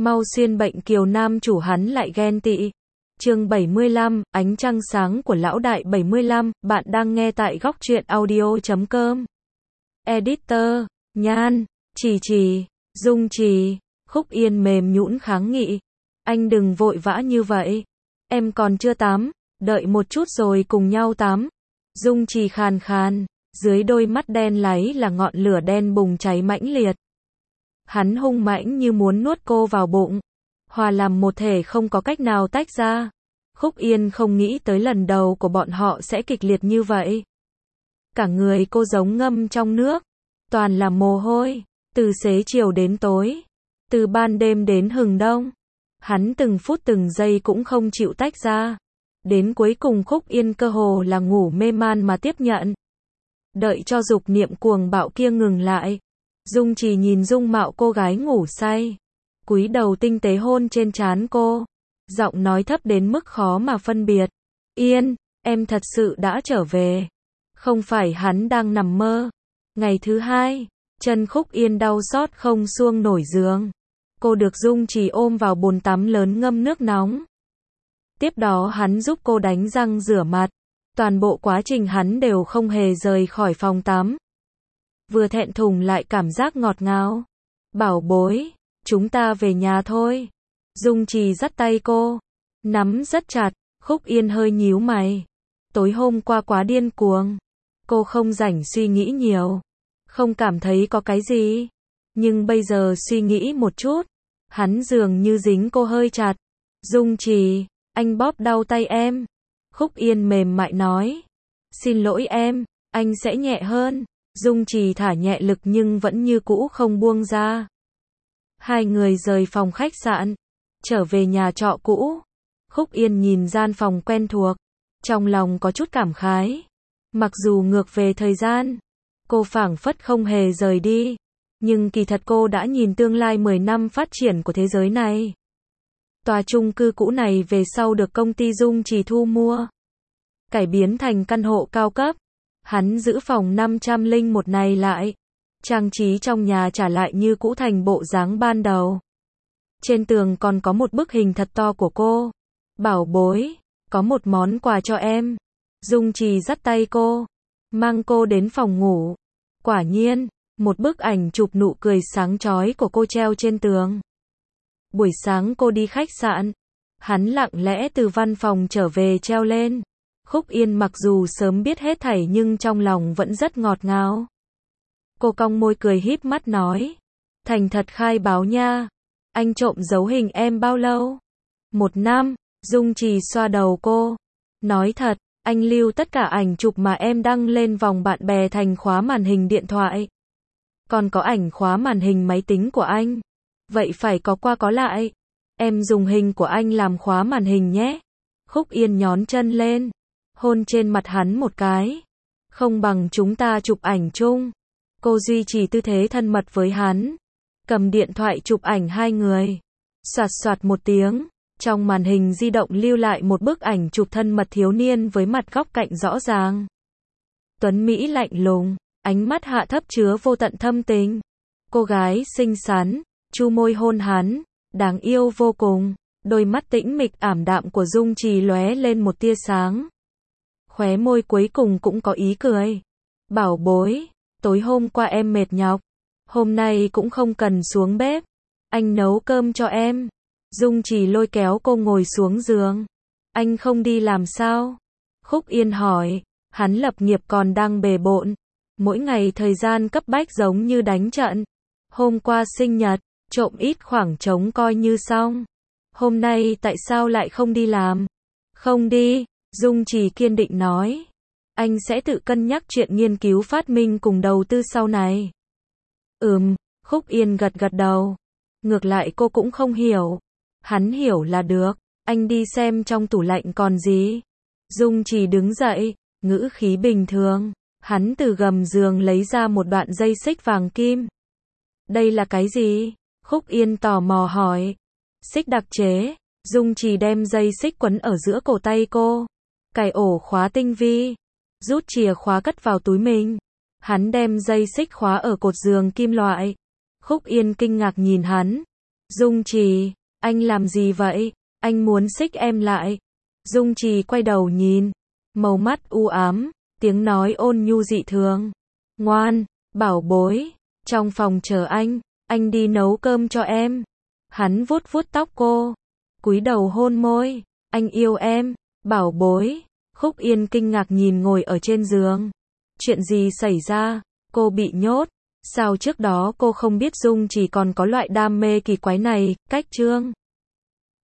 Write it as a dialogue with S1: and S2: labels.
S1: Mau xuyên bệnh kiều nam chủ hắn lại ghen tị. Chương 75, ánh trăng sáng của lão đại 75, bạn đang nghe tại góc truyện audio.com. Editor, Nhan, Trì, Dung Trì, Khúc Yên mềm nhũn kháng nghị. Anh đừng vội vã như vậy. Em còn chưa tắm, đợi một chút rồi cùng nhau tắm. Dung Trì khàn khàn, dưới đôi mắt đen láy là ngọn lửa đen bùng cháy mãnh liệt. Hắn hung mãnh như muốn nuốt cô vào bụng. Hòa làm một thể không có cách nào tách ra. Khúc Yên không nghĩ tới lần đầu của bọn họ sẽ kịch liệt như vậy. Cả người cô giống ngâm trong nước. Toàn là mồ hôi. Từ xế chiều đến tối. Từ ban đêm đến hừng đông. Hắn từng phút từng giây cũng không chịu tách ra. Đến cuối cùng Khúc Yên cơ hồ là ngủ mê man mà tiếp nhận. Đợi cho dục niệm cuồng bạo kia ngừng lại. Dung Trì nhìn dung mạo cô gái ngủ say. Cúi đầu tinh tế hôn trên trán cô. Giọng nói thấp đến mức khó mà phân biệt. Yên, em thật sự đã trở về. Không phải hắn đang nằm mơ. Ngày thứ hai, chân Khúc Yên đau xót không xuông nổi giường. Cô được Dung Trì ôm vào bồn tắm lớn ngâm nước nóng. Tiếp đó hắn giúp cô đánh răng rửa mặt. Toàn bộ quá trình hắn đều không hề rời khỏi phòng tắm. Vừa thẹn thùng lại cảm giác ngọt ngào. Bảo bối, chúng ta về nhà thôi. Dung Trì dắt tay cô. Nắm rất chặt, Khúc Yên hơi nhíu mày. Tối hôm qua quá điên cuồng. Cô không rảnh suy nghĩ nhiều. Không cảm thấy có cái gì. Nhưng bây giờ suy nghĩ một chút. Hắn dường như dính cô hơi chặt. Dung Trì, anh bóp đau tay em. Khúc Yên mềm mại nói. Xin lỗi em, anh sẽ nhẹ hơn. Dung Trì thả nhẹ lực nhưng vẫn như cũ không buông ra. Hai người rời phòng khách sạn, trở về nhà trọ cũ. Khúc Yên nhìn gian phòng quen thuộc, trong lòng có chút cảm khái. Mặc dù ngược về thời gian, cô phảng phất không hề rời đi, nhưng kỳ thật cô đã nhìn tương lai 10 năm phát triển của thế giới này. Tòa chung cư cũ này về sau được công ty Dung Trì thu mua, cải biến thành căn hộ cao cấp. Hắn giữ phòng 501 này lại. Trang trí trong nhà trả lại như cũ thành bộ dáng ban đầu. Trên tường còn có một bức hình thật to của cô. Bảo bối, có một món quà cho em. Dung Trì dắt tay cô, mang cô đến phòng ngủ. Quả nhiên, một bức ảnh chụp nụ cười sáng chói của cô treo trên tường. Buổi sáng cô đi khách sạn. Hắn lặng lẽ từ văn phòng trở về treo lên. Khúc Yên mặc dù sớm biết hết thảy nhưng trong lòng vẫn rất ngọt ngào. Cô cong môi cười híp mắt nói. Thành thật khai báo nha. Anh trộm giấu hình em bao lâu? 1 năm. Dung Trì xoa đầu cô. Nói thật, anh lưu tất cả ảnh chụp mà em đăng lên vòng bạn bè thành khóa màn hình điện thoại. Còn có ảnh khóa màn hình máy tính của anh. Vậy phải có qua có lại. Em dùng hình của anh làm khóa màn hình nhé. Khúc Yên nhón chân lên. Hôn trên mặt hắn một cái. Không bằng chúng ta chụp ảnh chung. Cô duy trì tư thế thân mật với hắn. Cầm điện thoại chụp ảnh hai người. Soạt soạt một tiếng. Trong màn hình di động lưu lại một bức ảnh chụp thân mật thiếu niên với mặt góc cạnh rõ ràng. Tuấn Mỹ lạnh lùng. Ánh mắt hạ thấp chứa vô tận thâm tình. Cô gái xinh xắn. Chu môi hôn hắn. Đáng yêu vô cùng. Đôi mắt tĩnh mịch ảm đạm của Dung Trì lóe lên một tia sáng. Khóe môi cuối cùng cũng có ý cười. Bảo bối, tối hôm qua em mệt nhọc. Hôm nay cũng không cần xuống bếp. Anh nấu cơm cho em. Dung Trì lôi kéo cô ngồi xuống giường. Anh không đi làm sao? Khúc Yên hỏi. Hắn lập nghiệp còn đang bề bộn. Mỗi ngày thời gian cấp bách giống như đánh trận. Hôm qua sinh nhật, trộm ít khoảng trống coi như xong. Hôm nay tại sao lại không đi làm? Không đi. Dung Trì kiên định nói. Anh sẽ tự cân nhắc chuyện nghiên cứu phát minh cùng đầu tư sau này. Khúc Yên gật gật đầu. Ngược lại cô cũng không hiểu. Hắn hiểu là được. Anh đi xem trong tủ lạnh còn gì. Dung Trì đứng dậy, ngữ khí bình thường. Hắn từ gầm giường lấy ra một đoạn dây xích vàng kim. Đây là cái gì? Khúc Yên tò mò hỏi. Xích đặc chế. Dung Trì đem dây xích quấn ở giữa cổ tay cô. Cài ổ khóa tinh vi. Rút chìa khóa cất vào túi mình. Hắn đem dây xích khóa ở cột giường kim loại. Khúc Yên kinh ngạc nhìn hắn. Dung Trì, anh làm gì vậy? Anh muốn xích em lại. Dung Trì quay đầu nhìn, màu mắt u ám, tiếng nói ôn nhu dị thường. Ngoan, bảo bối, trong phòng chờ anh đi nấu cơm cho em. Hắn vuốt vuốt tóc cô, cúi đầu hôn môi, anh yêu em, bảo bối. Khúc Yên kinh ngạc nhìn ngồi ở trên giường. Chuyện gì xảy ra? Cô bị nhốt. Sao trước đó cô không biết Dung Trì còn có loại đam mê kỳ quái này? Cách chương